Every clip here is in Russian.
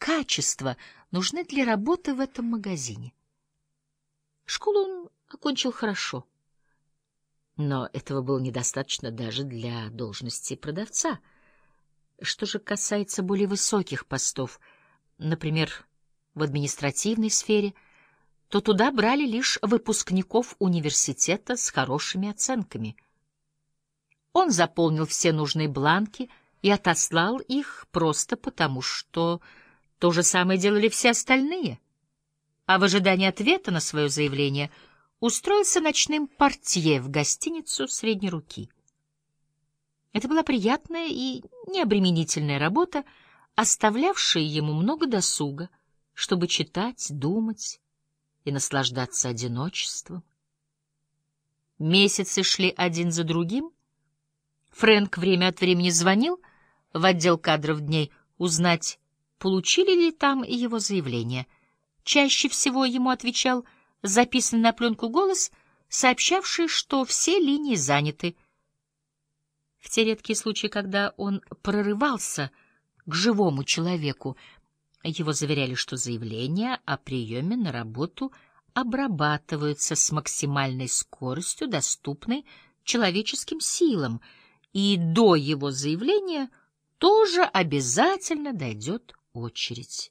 качества нужны для работы в этом магазине. Школу он окончил хорошо, но этого было недостаточно даже для должности продавца. Что же касается более высоких постов, например, в административной сфере, то туда брали лишь выпускников университета с хорошими оценками. Он заполнил все нужные бланки и отослал их просто потому, что то же самое делали все остальные, а в ожидании ответа на свое заявление устроился ночным портье в гостиницу средней руки. Это была приятная и необременительная работа, оставлявшая ему много досуга, чтобы читать, думать и наслаждаться одиночеством. Месяцы шли один за другим. Фрэнк время от времени звонил в отдел кадров дней узнать, получили ли там его заявление. Чаще всего ему отвечал записанный на пленку голос, сообщавший, что все линии заняты. В те редкие случаи, когда он прорывался к живому человеку, его заверяли, что заявления о приеме на работу обрабатываются с максимальной скоростью, доступной человеческим силам, и до его заявления тоже обязательно дойдет очередь.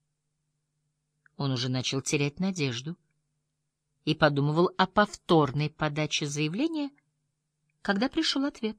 Он уже начал терять надежду и подумывал о повторной подаче заявления, когда пришел ответ.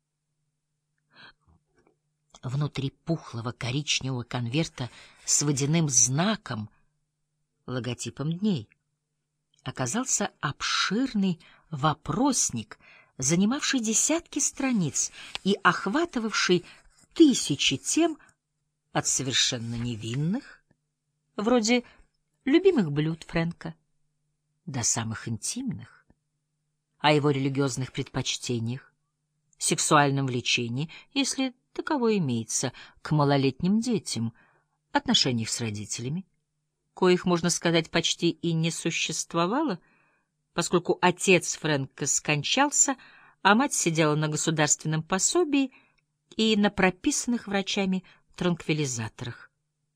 Внутри пухлого коричневого конверта с водяным знаком, логотипом дней, оказался обширный вопросник, занимавший десятки страниц и охватывавший тысячи тем от совершенно невинных, вроде любимых блюд Фрэнка, до самых интимных, о его религиозных предпочтениях, сексуальном влечении, если таковое имеется, к малолетним детям, отношениях с родителями, коих, можно сказать, почти и не существовало, поскольку отец Фрэнка скончался, а мать сидела на государственном пособии и на прописанных врачами транквилизаторах.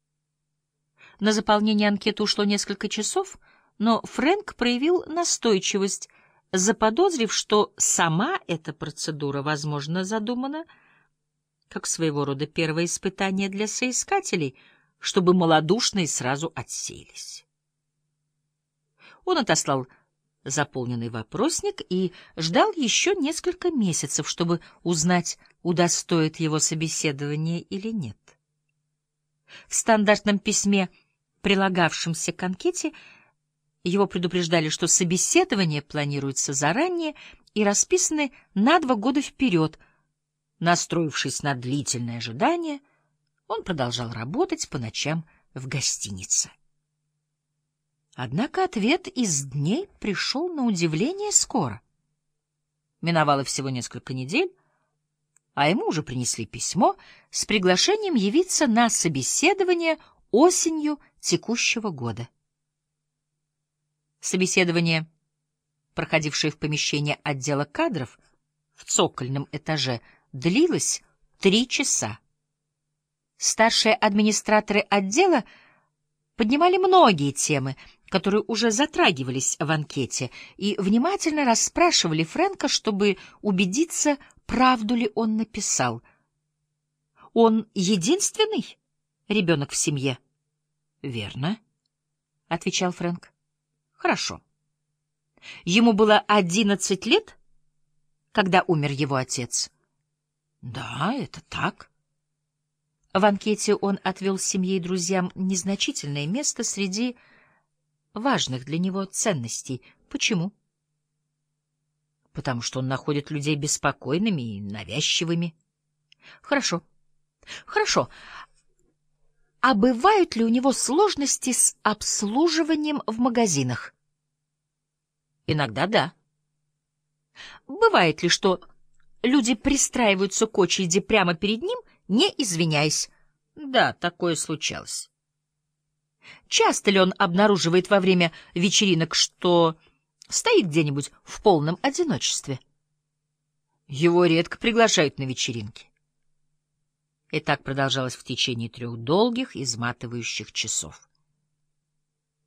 На заполнение анкеты ушло несколько часов, но Фрэнк проявил настойчивость, заподозрив, что сама эта процедура, возможно, задумана как своего рода первое испытание для соискателей, чтобы малодушные сразу отсеялись. Он отослал заполненный вопросник и ждал еще несколько месяцев, чтобы узнать, удостоит его собеседование или нет. В стандартном письме, прилагавшемся к анкете, его предупреждали, что собеседование планируется заранее и расписаны на 2 года вперед. Настроившись на длительное ожидание, он продолжал работать по ночам в гостинице. Однако ответ из дней пришел на удивление скоро. Миновало всего несколько недель, а ему уже принесли письмо с приглашением явиться на собеседование осенью текущего года. Собеседование, проходившее в помещении отдела кадров в цокольном этаже, длилось 3 часа. Старшие администраторы отдела поднимали многие темы, которые уже затрагивались в анкете, и внимательно расспрашивали Фрэнка, чтобы убедиться, правду ли он написал. Он единственный ребенок в семье? — Верно, — отвечал Фрэнк. — Хорошо. Ему было 11 лет, когда умер его отец? — Да, это так. В анкете он отвел семье и друзьям незначительное место среди важных для него ценностей. Почему? Потому что он находит людей беспокойными и навязчивыми. Хорошо. Хорошо. А бывают ли у него сложности с обслуживанием в магазинах? Иногда да. Бывает ли, что люди пристраиваются к очереди прямо перед ним, не извиняясь? Да, такое случалось. Часто ли он обнаруживает во время вечеринок, что стоит где-нибудь в полном одиночестве? Его редко приглашают на вечеринки. И так продолжалось в течение 3 долгих, изматывающих часов.